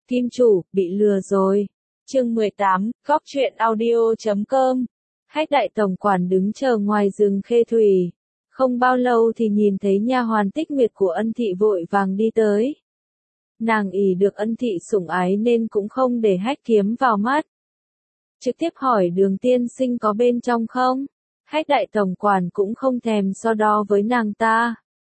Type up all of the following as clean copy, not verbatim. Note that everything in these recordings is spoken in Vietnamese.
Kim chủ, bị lừa rồi. Chương 18, góc truyện audio.com. Hách đại tổng quản đứng chờ ngoài rừng Khê Thủy. Không bao lâu thì nhìn thấy nha hoàn Tích Nguyệt của Ân thị vội vàng đi tới. Nàng ỷ được Ân thị sủng ái nên cũng không để Hách Kiếm vào mắt. Trực tiếp hỏi Đường tiên sinh có bên trong không? Hách đại tổng quản cũng không thèm so đo với nàng ta.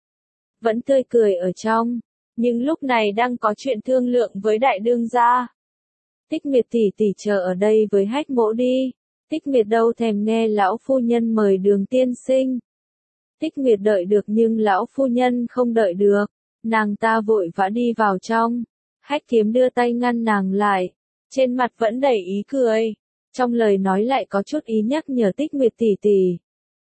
Vẫn tươi cười ở trong, nhưng lúc này đang có chuyện thương lượng với đại đương gia. Tích Nguyệt tỷ tỷ chờ ở đây với Hách mỗ đi. Tích Nguyệt đâu thèm nghe lão phu nhân mời Đường tiên sinh. Tích Nguyệt đợi được nhưng lão phu nhân không đợi được. Nàng ta vội vã đi vào trong. Hách Kiếm đưa tay ngăn nàng lại. Trên mặt vẫn đầy ý cười. Trong lời nói lại có chút ý nhắc nhở Tích Nguyệt tỷ tỷ.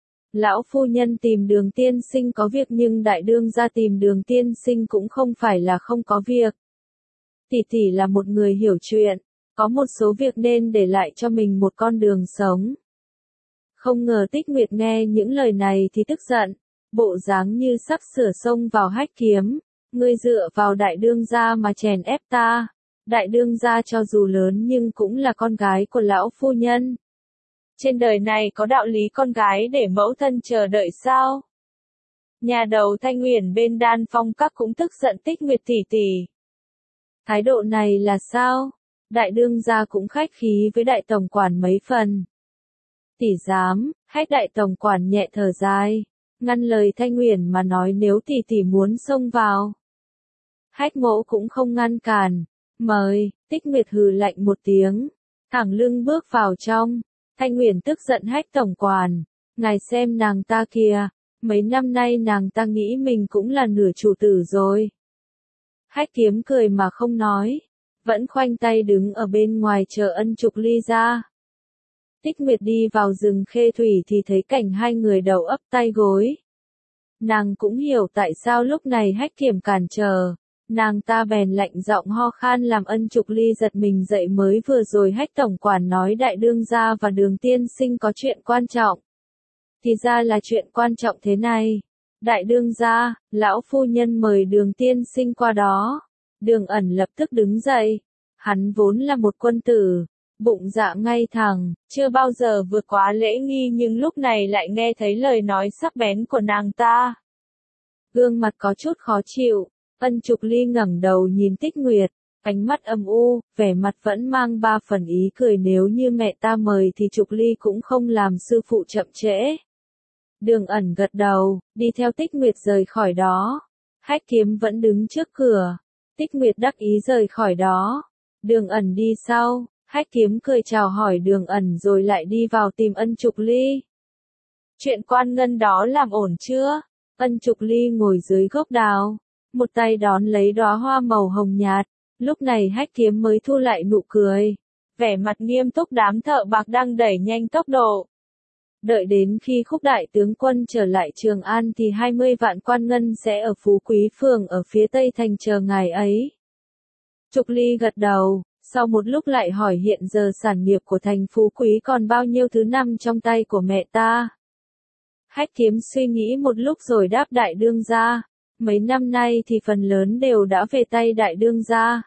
Lão phu nhân tìm Đường tiên sinh có việc nhưng đại đương gia tìm Đường tiên sinh cũng không phải là không có việc. Tỷ tỷ là một người hiểu chuyện, có một số việc nên để lại cho mình một con đường sống. Không ngờ Tích Nguyệt nghe những lời này thì tức giận, bộ dáng như sắp sửa xông vào Hách Kiếm. Ngươi dựa vào đại đương gia mà chèn ép ta. Đại đương gia cho dù lớn nhưng cũng là con gái của lão phu nhân. Trên đời này có đạo lý con gái để mẫu thân chờ đợi sao? Nhà đầu Thanh Uyển bên Đan Phong Các cũng tức giận Tích Nguyệt tỷ tỷ. Thái độ này là sao? Đại đương gia cũng khách khí với đại tổng quản mấy phần. Tỷ dám, Hách đại tổng quản nhẹ thở dài, ngăn lời Thanh Uyển mà nói nếu tỷ tỷ muốn xông vào. Hách mỗ cũng không ngăn cản, mời. Tích Nguyệt hừ lạnh một tiếng, thẳng lưng bước vào trong. Thanh Uyển tức giận Hách tổng quản, ngài xem nàng ta kìa, mấy năm nay nàng ta nghĩ mình cũng là nửa chủ tử rồi. Hách Kiếm cười mà không nói, vẫn khoanh tay đứng ở bên ngoài chờ Ân Trục Ly ra. Tích Nguyệt đi vào rừng Khê Thủy thì thấy cảnh hai người đầu ấp tay gối. Nàng cũng hiểu tại sao lúc này Hách Kiếm cản trở. Nàng ta bèn lạnh giọng ho khan làm Ân Trục Ly giật mình dậy mới vừa rồi Hách tổng quản nói đại đương gia và Đường tiên sinh có chuyện quan trọng. Thì ra là chuyện quan trọng thế này. Đại đương gia, lão phu nhân mời Đường tiên sinh qua đó. Đường Ẩn lập tức đứng dậy. Hắn vốn là một quân tử, bụng dạ ngay thẳng, chưa bao giờ vượt quá lễ nghi nhưng lúc này lại nghe thấy lời nói sắc bén của nàng ta. Gương mặt có chút khó chịu. Ân Trục Ly ngẩng đầu nhìn Tích Nguyệt, ánh mắt âm u, vẻ mặt vẫn mang ba phần ý cười nếu như mẹ ta mời thì Trục Ly cũng không làm sư phụ chậm trễ. Đường Ẩn gật đầu, đi theo Tích Nguyệt rời khỏi đó. Hách Kiếm vẫn đứng trước cửa. Tích Nguyệt đắc ý rời khỏi đó. Đường Ẩn đi sau, Hách Kiếm cười chào hỏi Đường Ẩn rồi lại đi vào tìm Ân Trục Ly. Chuyện quan ngân đó làm ổn chưa? Ân Trục Ly ngồi dưới gốc đào, một tay đón lấy đóa hoa màu hồng nhạt. Lúc này Hách Kiếm mới thu lại nụ cười, vẻ mặt nghiêm túc đám thợ bạc đang đẩy nhanh tốc độ. Đợi đến khi Khúc đại tướng quân trở lại Trường An thì 20 vạn quan ngân sẽ ở Phú Quý Phường ở phía tây thành chờ ngài ấy. Trục Ly gật đầu, sau một lúc lại hỏi hiện giờ sản nghiệp của thành Phú Quý còn bao nhiêu thứ nằm trong tay của mẹ ta. Hách Kiếm suy nghĩ một lúc rồi đáp đại đương gia. Mấy năm nay thì phần lớn đều đã về tay đại đương gia.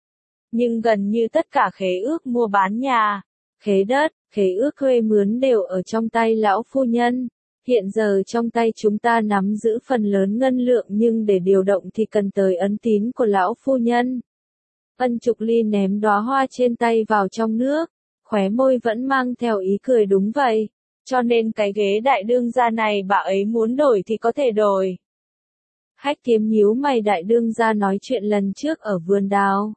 Nhưng gần như tất cả khế ước mua bán nhà, khế đất, khế ước thuê mướn đều ở trong tay lão phu nhân. Hiện giờ trong tay chúng ta nắm giữ phần lớn ngân lượng nhưng để điều động thì cần tới ấn tín của lão phu nhân. Ân Trục Ly ném đóa hoa trên tay vào trong nước, khóe môi vẫn mang theo ý cười đúng vậy. Cho nên cái ghế đại đương gia này bà ấy muốn đổi thì có thể đổi. Hách Kiếm nhíu mày đại đương gia nói chuyện lần trước ở vườn đào.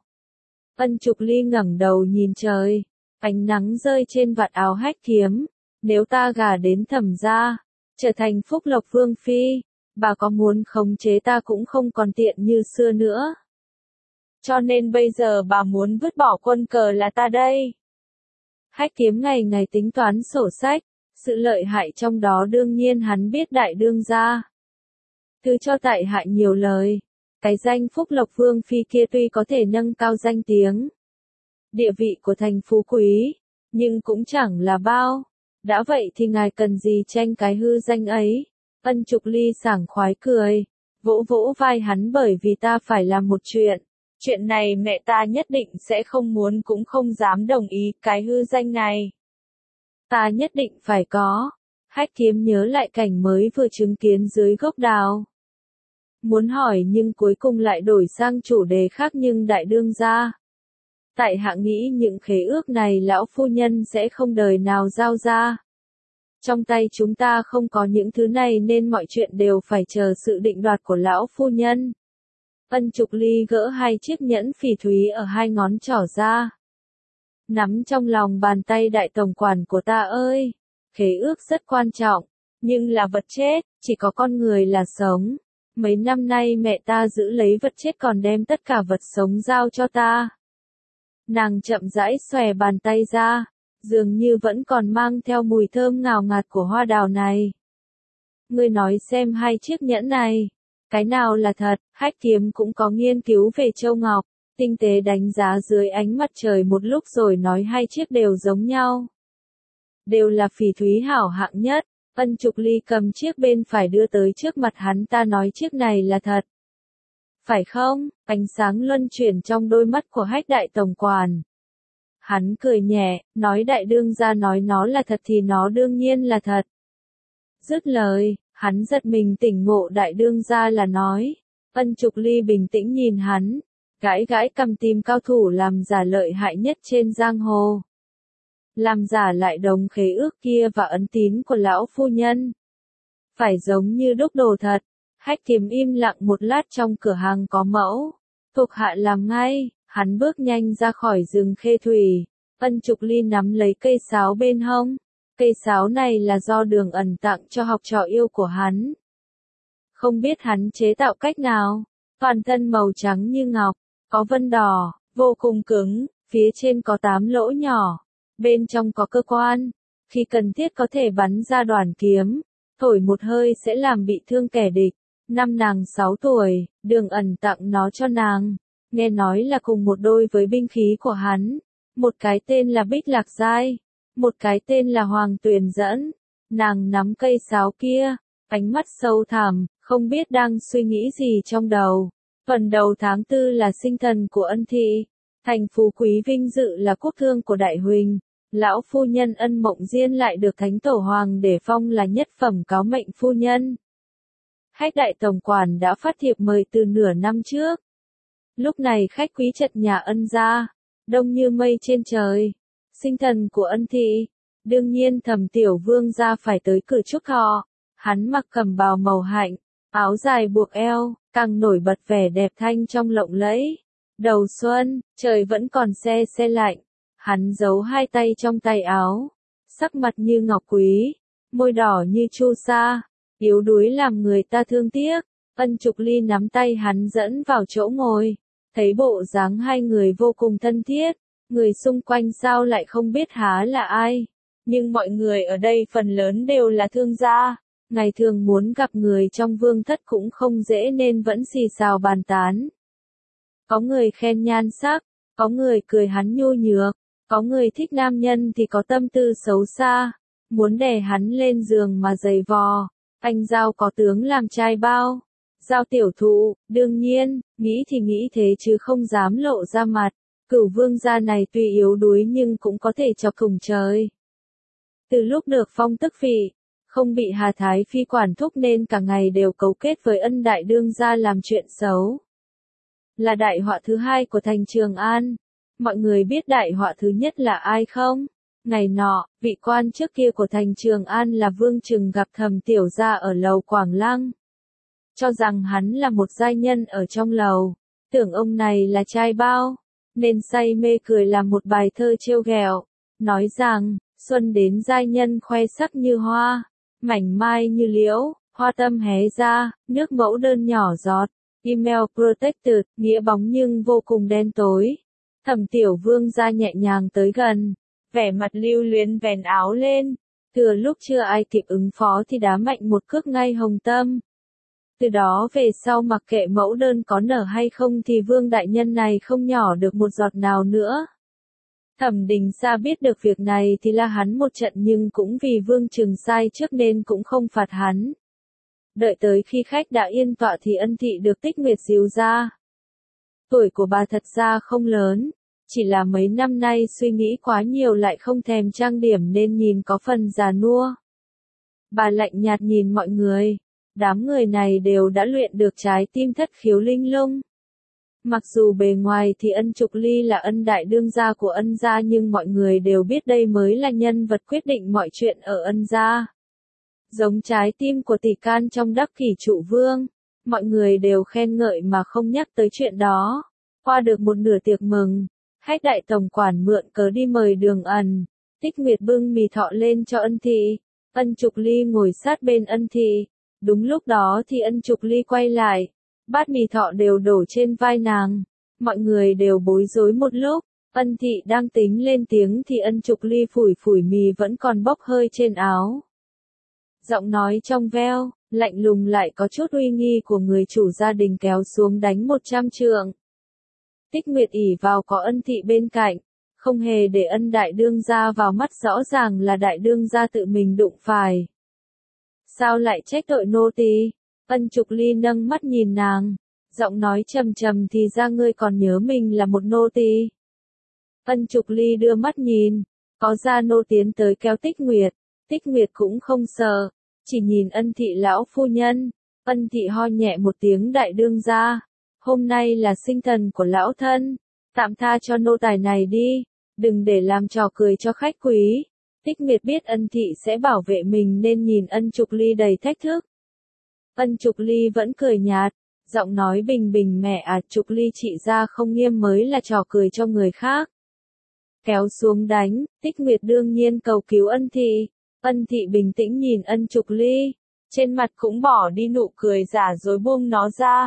Ân Trục Ly ngẩng đầu nhìn trời, ánh nắng rơi trên vạt áo Hách Kiếm. Nếu ta gả đến Thẩm gia, trở thành Phúc Lộc Vương phi, bà có muốn khống chế ta cũng không còn tiện như xưa nữa. Cho nên bây giờ bà muốn vứt bỏ quân cờ là ta đây. Hách Kiếm ngày ngày tính toán sổ sách, sự lợi hại trong đó đương nhiên hắn biết đại đương gia. Thứ cho tại hạ nhiều lời, cái danh Phúc Lộc Vương phi kia tuy có thể nâng cao danh tiếng, địa vị của thành Phú Quý, nhưng cũng chẳng là bao. Đã vậy thì ngài cần gì tranh cái hư danh ấy? Ân Trục Ly sảng khoái cười, vỗ vỗ vai hắn bởi vì ta phải làm một chuyện. Chuyện này mẹ ta nhất định sẽ không muốn cũng không dám đồng ý cái hư danh này. Ta nhất định phải có. Hách Kiếm nhớ lại cảnh mới vừa chứng kiến dưới gốc đào. Muốn hỏi nhưng cuối cùng lại đổi sang chủ đề khác nhưng đại đương gia. Tại hạ nghĩ những khế ước này lão phu nhân sẽ không đời nào giao ra. Trong tay chúng ta không có những thứ này nên mọi chuyện đều phải chờ sự định đoạt của lão phu nhân. Ân Trục Ly gỡ hai chiếc nhẫn phỉ thúy ở hai ngón trỏ ra. Nắm trong lòng bàn tay đại tổng quản của ta ơi. Khế ước rất quan trọng, nhưng là vật chết, chỉ có con người là sống. Mấy năm nay mẹ ta giữ lấy vật chết còn đem tất cả vật sống giao cho ta. Nàng chậm rãi xòe bàn tay ra, dường như vẫn còn mang theo mùi thơm ngào ngạt của hoa đào này. Ngươi nói xem hai chiếc nhẫn này, cái nào là thật? Hách Kiếm cũng có nghiên cứu về châu ngọc, tinh tế đánh giá dưới ánh mặt trời một lúc rồi nói hai chiếc đều giống nhau. Đều là phỉ thúy hảo hạng nhất. Ân Trục Ly cầm chiếc bên phải đưa tới trước mặt hắn ta nói chiếc này là thật. Phải không? Ánh sáng luân chuyển trong đôi mắt của Hách đại tổng quản. Hắn cười nhẹ, nói đại đương gia nói nó là thật thì nó đương nhiên là thật. Dứt lời, hắn giật mình tỉnh ngộ đại đương gia là nói. Ân Trục Ly bình tĩnh nhìn hắn, gãi gãi cầm tìm cao thủ làm giả lợi hại nhất trên giang hồ. Làm giả lại đồng khế ước kia và ấn tín của lão phu nhân. Phải giống như đúc đồ thật. Hách Kiếm im lặng một lát trong cửa hàng có mẫu. Thuộc hạ làm ngay, hắn bước nhanh ra khỏi rừng khê thủy. Ân Trục Ly nắm lấy cây sáo bên hông. Cây sáo này là do Đường Ẩn tặng cho học trò yêu của hắn. Không biết hắn chế tạo cách nào. Toàn thân màu trắng như ngọc, có vân đỏ, vô cùng cứng, phía trên có 8 lỗ nhỏ. Bên trong có cơ quan, khi cần thiết có thể bắn ra đoàn kiếm, thổi một hơi sẽ làm bị thương kẻ địch. Năm nàng 6 tuổi, Đường Ẩn tặng nó cho nàng, nghe nói là cùng một đôi với binh khí của hắn, một cái tên là Bích Lạc Giai, một cái tên là Hoàng Tuyền Dẫn. Nàng nắm cây sáo kia, ánh mắt sâu thẳm, không biết đang suy nghĩ gì trong đầu. Tuần đầu tháng 4 là sinh thần của Ân thị. Thành phú quý vinh dự là quốc thương của Đại Huỳnh, lão phu nhân Ân Mộng Diên lại được Thánh Tổ Hoàng để phong là nhất phẩm cáo mệnh phu nhân. Hách đại tổng quản đã phát thiệp mời từ nửa năm trước. Lúc này khách quý chật nhà Ân gia, đông như mây trên trời. Sinh thần của Ân thị, đương nhiên Thẩm Tiểu Vương gia phải tới cử chúc họ. Hắn mặc cẩm bào màu hạnh, áo dài buộc eo, càng nổi bật vẻ đẹp thanh trong lộng lẫy. Đầu xuân, trời vẫn còn se se lạnh. Hắn giấu hai tay trong tay áo. Sắc mặt như ngọc quý, môi đỏ như chu sa, yếu đuối làm người ta thương tiếc. Ân Trục Ly nắm tay hắn dẫn vào chỗ ngồi. Thấy bộ dáng hai người vô cùng thân thiết. Người xung quanh sao lại không biết há là ai. Nhưng mọi người ở đây phần lớn đều là thương gia. Ngày thường muốn gặp người trong vương thất cũng không dễ nên vẫn xì xào bàn tán. Có người khen nhan sắc, có người cười hắn nhu nhược, có người thích nam nhân thì có tâm tư xấu xa, muốn đè hắn lên giường mà giày vò. Anh Giao có tướng làm trai bao, Giao tiểu thụ, đương nhiên, nghĩ thì nghĩ thế chứ không dám lộ ra mặt. Cửu vương gia này tuy yếu đuối nhưng cũng có thể chọc cùng trời. Từ lúc được phong tức vị, không bị Hà Thái Phi quản thúc nên cả ngày đều cấu kết với Ân đại đương gia làm chuyện xấu. Là đại họa thứ hai của thành Trường An. Mọi người biết đại họa thứ nhất là ai không? Ngày nọ, vị quan trước kia của thành Trường An là Vương Trừng gặp Thẩm Tiểu gia ở lầu Quảng Lăng. Cho rằng hắn là một giai nhân ở trong lầu, tưởng ông này là trai bao, nên say mê cười làm một bài thơ trêu ghẹo, nói rằng, xuân đến giai nhân khoe sắc như hoa, mảnh mai như liễu, hoa tâm hé ra, nước mẫu đơn nhỏ giọt. Email protected, nghĩa bóng nhưng vô cùng đen tối. Thẩm Tiểu Vương gia nhẹ nhàng tới gần, vẻ mặt lưu luyến vén áo lên. Thừa lúc chưa ai kịp ứng phó thì đá mạnh một cước ngay hồng tâm. Từ đó về sau mặc kệ mẫu đơn có nở hay không thì Vương đại nhân này không nhỏ được một giọt nào nữa. Thẩm Đình Sa biết được việc này thì la hắn một trận nhưng cũng vì Vương Trừng sai trước nên cũng không phạt hắn. Đợi tới khi khách đã yên tọa thì Ân thị được Tích Nguyệt dìu ra. Tuổi của bà thật ra không lớn, chỉ là mấy năm nay suy nghĩ quá nhiều lại không thèm trang điểm nên nhìn có phần già nua. Bà lạnh nhạt nhìn mọi người, đám người này đều đã luyện được trái tim thất khiếu linh lung. Mặc dù bề ngoài thì Ân Trục Ly là Ân đại đương gia của Ân gia nhưng mọi người đều biết đây mới là nhân vật quyết định mọi chuyện ở Ân gia. Giống trái tim của tỷ can trong Đắc Kỷ Trụ Vương, mọi người đều khen ngợi mà không nhắc tới chuyện đó. Qua được một nửa tiệc mừng, Hách đại tổng quản mượn cớ đi mời Đường Ẩn, Tích Nguyệt bưng mì thọ lên cho Ân thị. Ân Trục Ly ngồi sát bên Ân thị. Đúng lúc đó thì Ân Trục Ly quay lại, bát mì thọ đều đổ trên vai nàng. Mọi người đều bối rối một lúc, Ân thị đang tính lên tiếng thì Ân Trục Ly phủi phủi mì vẫn còn bốc hơi trên áo. Giọng nói trong veo, lạnh lùng lại có chút uy nghi của người chủ gia đình kéo xuống đánh 100 trượng. Tích Nguyệt ỷ vào có Ân thị bên cạnh, không hề để Ân đại đương gia vào mắt, rõ ràng là đại đương gia tự mình đụng phải. Sao lại trách tội nô tỳ? Ân Trục Ly nâng mắt nhìn nàng, giọng nói trầm trầm, thì ra ngươi còn nhớ mình là một nô tỳ. Ân Trục Ly đưa mắt nhìn, có gia nô tiến tới kéo Tích Nguyệt. Tích Nguyệt cũng không sợ, chỉ nhìn Ân thị lão phu nhân. Ân thị ho nhẹ một tiếng, đại đương gia, hôm nay là sinh thần của lão thân, tạm tha cho nô tài này đi, đừng để làm trò cười cho khách quý. Tích Nguyệt biết Ân thị sẽ bảo vệ mình nên nhìn Ân Trục Ly đầy thách thức. Ân Trục Ly vẫn cười nhạt, giọng nói bình bình, mẹ à, Trục Ly trị gia không nghiêm mới là trò cười cho người khác. Kéo xuống đánh, Tích Nguyệt đương nhiên cầu cứu Ân thị. Ân thị bình tĩnh nhìn Ân Trục Ly, trên mặt cũng bỏ đi nụ cười giả rồi buông nó ra.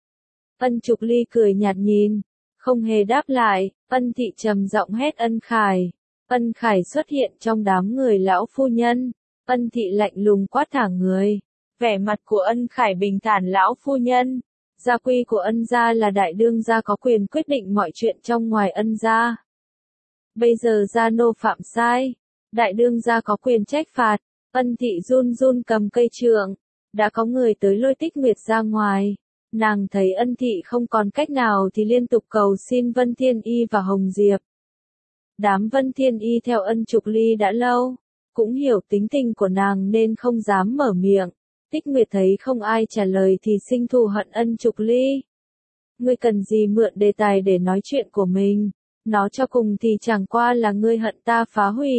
Ân Trục Ly cười nhạt nhìn, không hề đáp lại. Ân thị trầm giọng hét Ân Khải. Ân Khải xuất hiện trong đám người lão phu nhân. Ân thị lạnh lùng quát thả người. Vẻ mặt của Ân Khải bình thản, lão phu nhân, gia quy của Ân gia là đại đương gia có quyền quyết định mọi chuyện trong ngoài Ân gia. Bây giờ gia nô phạm sai, đại đương gia có quyền trách phạt. Ân thị run run cầm cây trượng, đã có người tới lôi Tích Nguyệt ra ngoài. Nàng thấy Ân thị không còn cách nào thì liên tục cầu xin Vân Thiên Y và Hồng Diệp. Đám Vân Thiên Y theo Ân Trục Ly đã lâu, cũng hiểu tính tình của nàng nên không dám mở miệng. Tích Nguyệt thấy không ai trả lời thì sinh thù hận Ân Trục Ly. Ngươi cần gì mượn đề tài để nói chuyện của mình, nói cho cùng thì chẳng qua là ngươi hận ta phá hủy.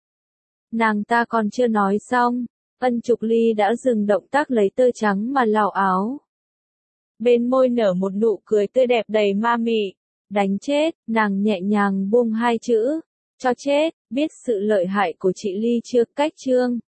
Nàng ta còn chưa nói xong, Ân Trục Ly đã dừng động tác lấy tơ trắng mà lạo áo. Bên môi nở một nụ cười tươi đẹp đầy ma mị. Đánh chết, nàng nhẹ nhàng buông hai chữ, cho chết, biết sự lợi hại của chị Ly chưa? Cách chương